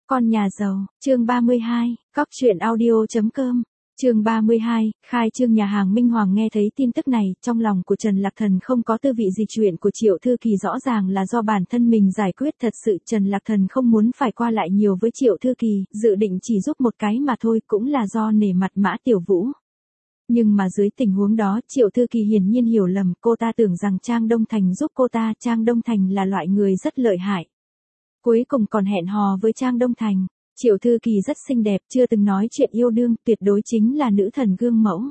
Con nhà giàu, chương 32, Cóc truyện audio.com. Chương 32, khai trương nhà hàng Minh Hoàng. Nghe thấy tin tức này, trong lòng của Trần Lạc Thần không có tư vị gì. Chuyện của Triệu Thư Kỳ rõ ràng là do bản thân mình giải quyết. Thật sự Trần Lạc Thần không muốn phải qua lại nhiều với Triệu Thư Kỳ, dự định chỉ giúp một cái mà thôi, cũng là do nể mặt Mã Tiểu Vũ. Nhưng mà dưới tình huống đó, Triệu Thư Kỳ hiển nhiên hiểu lầm, cô ta tưởng rằng Trang Đông Thành giúp cô ta. Trang Đông Thành là loại người rất lợi hại. Cuối cùng còn hẹn hò với Trang Đông Thành. Triệu Thư Kỳ rất xinh đẹp, chưa từng nói chuyện yêu đương, tuyệt đối chính là nữ thần gương mẫu.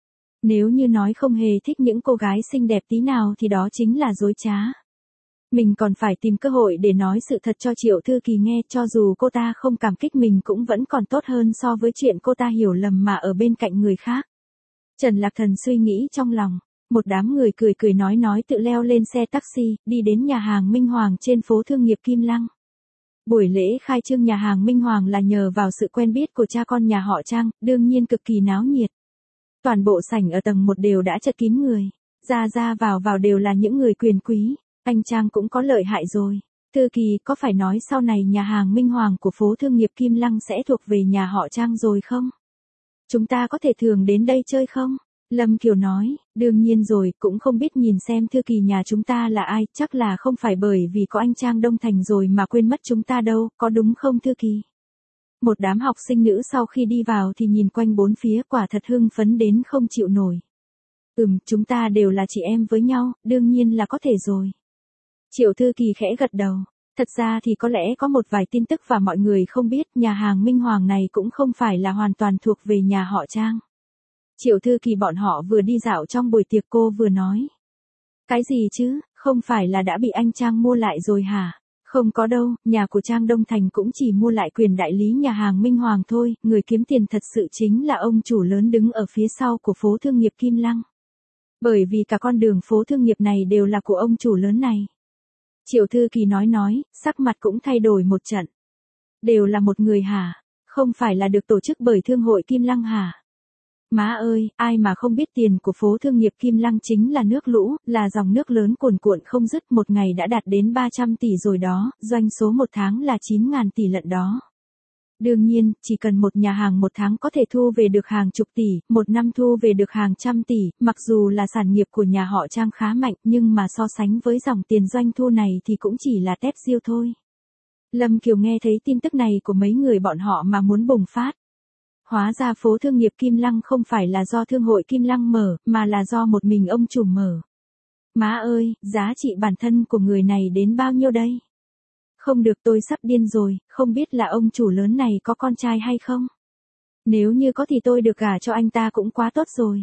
Nếu như nói không hề thích những cô gái xinh đẹp tí nào thì đó chính là dối trá. Mình còn phải tìm cơ hội để nói sự thật cho Triệu Thư Kỳ nghe, cho dù cô ta không cảm kích mình cũng vẫn còn tốt hơn so với chuyện cô ta hiểu lầm mà ở bên cạnh người khác. Trần Lạc Thần suy nghĩ trong lòng. Một đám người cười cười nói tự leo lên xe taxi, đi đến nhà hàng Minh Hoàng trên phố thương nghiệp Kim Lăng. Buổi lễ khai trương nhà hàng Minh Hoàng là nhờ vào sự quen biết của cha con nhà họ Trang, đương nhiên cực kỳ náo nhiệt. Toàn bộ sảnh ở tầng 1 đều đã chật kín người, ra vào đều là những người quyền quý. Anh Trang cũng có lợi hại rồi. Thư Kỳ, có phải nói sau này nhà hàng Minh Hoàng của phố thương nghiệp Kim Lăng sẽ thuộc về nhà họ Trang rồi không? Chúng ta có thể thường đến đây chơi không? Lâm Kiều nói, đương nhiên rồi, cũng không biết nhìn xem Thư Kỳ nhà chúng ta là ai, chắc là không phải bởi vì có anh Trang Đông Thành rồi mà quên mất chúng ta đâu, có đúng không Thư Kỳ? Một đám học sinh nữ sau khi đi vào thì nhìn quanh bốn phía, quả thật hưng phấn đến không chịu nổi. Chúng ta đều là chị em với nhau, đương nhiên là có thể rồi. Triệu Thư Kỳ khẽ gật đầu. Thật ra thì có lẽ có một vài tin tức và mọi người không biết, nhà hàng Minh Hoàng này cũng không phải là hoàn toàn thuộc về nhà họ Trang. Triệu Thư Kỳ bọn họ vừa đi dạo trong buổi tiệc cô vừa nói. Cái gì chứ, không phải là đã bị anh Trang mua lại rồi hả? Không có đâu, nhà của Trang Đông Thành cũng chỉ mua lại quyền đại lý nhà hàng Minh Hoàng thôi, người kiếm tiền thật sự chính là ông chủ lớn đứng ở phía sau của phố thương nghiệp Kim Lăng. Bởi vì cả con đường phố thương nghiệp này đều là của ông chủ lớn này. Triệu Thư Kỳ nói, sắc mặt cũng thay đổi một trận. Đều là một người hả? Không phải là được tổ chức bởi thương hội Kim Lăng hả? Má ơi, ai mà không biết tiền của phố thương nghiệp Kim Lăng chính là nước lũ, là dòng nước lớn cuồn cuộn không dứt, một ngày đã đạt đến 300 tỷ rồi đó, doanh số một tháng là 9.000 tỷ lận đó. Đương nhiên, chỉ cần một nhà hàng một tháng có thể thu về được hàng chục tỷ, một năm thu về được hàng trăm tỷ, mặc dù là sản nghiệp của nhà họ Trang khá mạnh, nhưng mà so sánh với dòng tiền doanh thu này thì cũng chỉ là tép diêu thôi. Lâm Kiều nghe thấy tin tức này của mấy người bọn họ mà muốn bùng phát. Hóa ra phố thương nghiệp Kim Lăng không phải là do thương hội Kim Lăng mở, mà là do một mình ông chủ mở. Má ơi, giá trị bản thân của người này đến bao nhiêu đây? Không được, tôi sắp điên rồi, không biết là ông chủ lớn này có con trai hay không? Nếu như có thì tôi được gả cho anh ta cũng quá tốt rồi.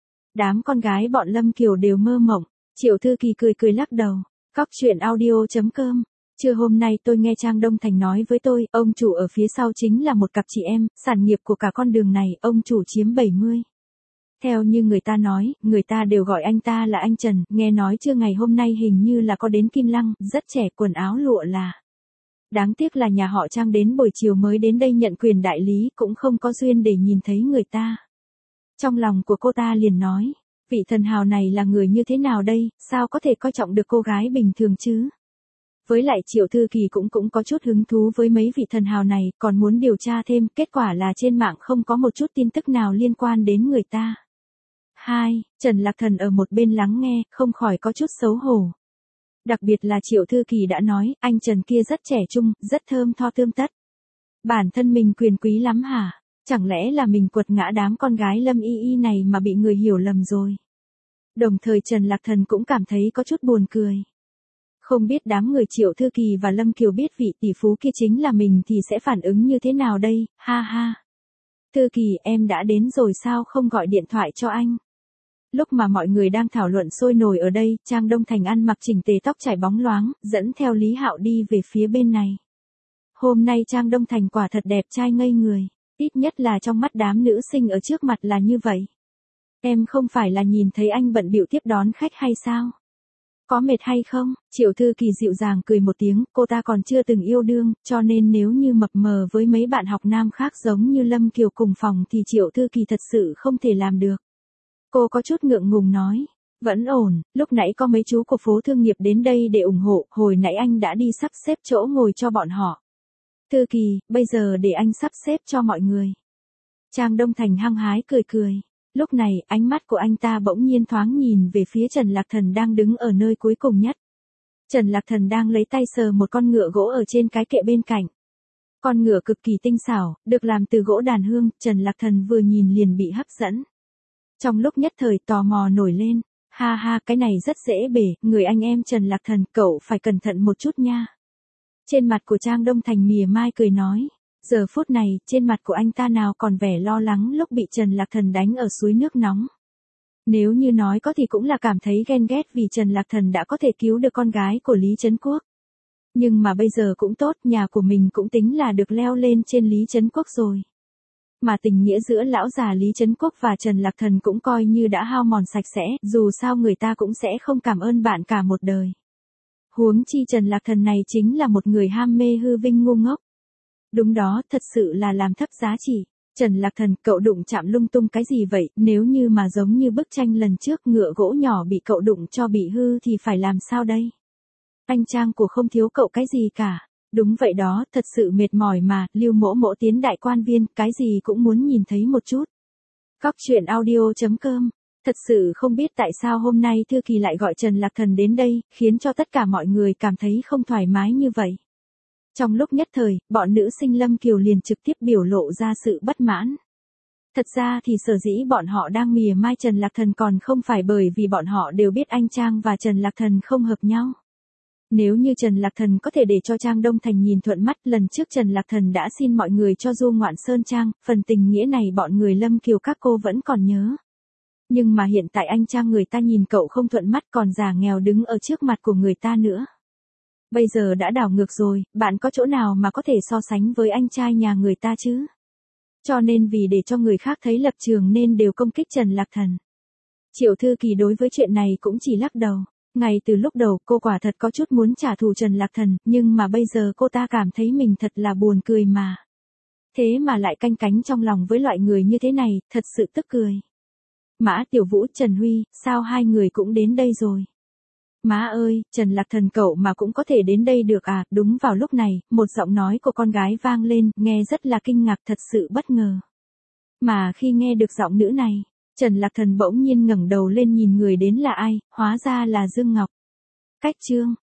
Đám con gái bọn Lâm Kiều đều mơ mộng. Triệu Thư Kỳ cười lắc đầu. Cóc truyện audio.com. Trưa hôm nay tôi nghe Trang Đông Thành nói với tôi, ông chủ ở phía sau chính là một cặp chị em, sản nghiệp của cả con đường này, ông chủ chiếm 70. Theo như người ta nói, người ta đều gọi anh ta là anh Trần, nghe nói trưa ngày hôm nay hình như là có đến Kim Lăng, rất trẻ, quần áo lụa là. Đáng tiếc là nhà họ Trang đến buổi chiều mới đến đây nhận quyền đại lý, cũng không có duyên để nhìn thấy người ta. Trong lòng của cô ta liền nói, vị thần hào này là người như thế nào đây, sao có thể coi trọng được cô gái bình thường chứ? Với lại Triệu Thư Kỳ cũng có chút hứng thú với mấy vị thần hào này, còn muốn điều tra thêm, kết quả là trên mạng không có một chút tin tức nào liên quan đến người ta. 2. Trần Lạc Thần ở một bên lắng nghe, không khỏi có chút xấu hổ. Đặc biệt là Triệu Thư Kỳ đã nói, anh Trần kia rất trẻ trung, rất thơm tho tươm tất. Bản thân mình quyền quý lắm hả? Chẳng lẽ là mình quật ngã đám con gái Lâm Y này mà bị người hiểu lầm rồi? Đồng thời Trần Lạc Thần cũng cảm thấy có chút buồn cười. Không biết đám người Triệu Thư Kỳ và Lâm Kiều biết vị tỷ phú kia chính là mình thì sẽ phản ứng như thế nào đây, ha ha. Thư Kỳ, em đã đến rồi sao không gọi điện thoại cho anh? Lúc mà mọi người đang thảo luận sôi nổi ở đây, Trang Đông Thành ăn mặc chỉnh tề, tóc chải bóng loáng, dẫn theo Lý Hạo đi về phía bên này. Hôm nay Trang Đông Thành quả thật đẹp trai ngây người, ít nhất là trong mắt đám nữ sinh ở trước mặt là như vậy. Em không phải là nhìn thấy anh bận bịu tiếp đón khách hay sao? Có mệt hay không? Triệu Thư Kỳ dịu dàng cười một tiếng, cô ta còn chưa từng yêu đương, cho nên nếu như mập mờ với mấy bạn học nam khác giống như Lâm Kiều cùng phòng thì Triệu Thư Kỳ thật sự không thể làm được. Cô có chút ngượng ngùng nói, vẫn ổn, lúc nãy có mấy chú của phố thương nghiệp đến đây để ủng hộ, hồi nãy anh đã đi sắp xếp chỗ ngồi cho bọn họ. Thư Kỳ, bây giờ để anh sắp xếp cho mọi người. Trang Đông Thành hăng hái cười cười. Lúc này, ánh mắt của anh ta bỗng nhiên thoáng nhìn về phía Trần Lạc Thần đang đứng ở nơi cuối cùng nhất. Trần Lạc Thần đang lấy tay sờ một con ngựa gỗ ở trên cái kệ bên cạnh. Con ngựa cực kỳ tinh xảo, được làm từ gỗ đàn hương, Trần Lạc Thần vừa nhìn liền bị hấp dẫn. Trong lúc nhất thời tò mò nổi lên, ha ha cái này rất dễ bể, người anh em Trần Lạc Thần cậu phải cẩn thận một chút nha. Trên mặt của Trang Đông Thành mỉa mai cười nói, giờ phút này trên mặt của anh ta nào còn vẻ lo lắng lúc bị Trần Lạc Thần đánh ở suối nước nóng. Nếu như nói có thì cũng là cảm thấy ghen ghét vì Trần Lạc Thần đã có thể cứu được con gái của Lý Trấn Quốc. Nhưng mà bây giờ cũng tốt, nhà của mình cũng tính là được leo lên trên Lý Trấn Quốc rồi. Mà tình nghĩa giữa lão già Lý Trấn Quốc và Trần Lạc Thần cũng coi như đã hao mòn sạch sẽ, dù sao người ta cũng sẽ không cảm ơn bạn cả một đời. Huống chi Trần Lạc Thần này chính là một người ham mê hư vinh ngu ngốc. Đúng đó, thật sự là làm thấp giá trị. Trần Lạc Thần, cậu đụng chạm lung tung cái gì vậy, nếu như mà giống như bức tranh lần trước ngựa gỗ nhỏ bị cậu đụng cho bị hư thì phải làm sao đây? Anh Trang của không thiếu cậu cái gì cả. Đúng vậy đó, thật sự mệt mỏi mà, Lưu Mỗ Mỗ tiến đại quan viên, cái gì cũng muốn nhìn thấy một chút. Cóc truyện audio.com. Thật sự không biết tại sao hôm nay Thư Kỳ lại gọi Trần Lạc Thần đến đây, khiến cho tất cả mọi người cảm thấy không thoải mái như vậy. Trong lúc nhất thời, bọn nữ sinh Lâm Kiều liền trực tiếp biểu lộ ra sự bất mãn. Thật ra thì sở dĩ bọn họ đang mỉa mai Trần Lạc Thần còn không phải bởi vì bọn họ đều biết anh Trang và Trần Lạc Thần không hợp nhau. Nếu như Trần Lạc Thần có thể để cho Trang Đông Thành nhìn thuận mắt, lần trước Trần Lạc Thần đã xin mọi người cho du ngoạn Sơn Trang, phần tình nghĩa này bọn người Lâm Kiều các cô vẫn còn nhớ. Nhưng mà hiện tại anh Trang người ta nhìn cậu không thuận mắt còn già nghèo đứng ở trước mặt của người ta nữa. Bây giờ đã đảo ngược rồi, bạn có chỗ nào mà có thể so sánh với anh trai nhà người ta chứ? Cho nên vì để cho người khác thấy lập trường nên đều công kích Trần Lạc Thần. Triệu Thư Kỳ đối với chuyện này cũng chỉ lắc đầu. Ngay từ lúc đầu cô quả thật có chút muốn trả thù Trần Lạc Thần, nhưng mà bây giờ cô ta cảm thấy mình thật là buồn cười mà. Thế mà lại canh cánh trong lòng với loại người như thế này, thật sự tức cười. Mã Tiểu Vũ, Trần Huy, sao hai người cũng đến đây rồi? Má ơi, Trần Lạc Thần cậu mà cũng có thể đến đây được à? Đúng vào lúc này, một giọng nói của con gái vang lên, nghe rất là kinh ngạc, thật sự bất ngờ. Mà khi nghe được giọng nữ này, Trần Lạc Thần bỗng nhiên ngẩng đầu lên nhìn người đến là ai, hóa ra là Dương Ngọc. Cách chương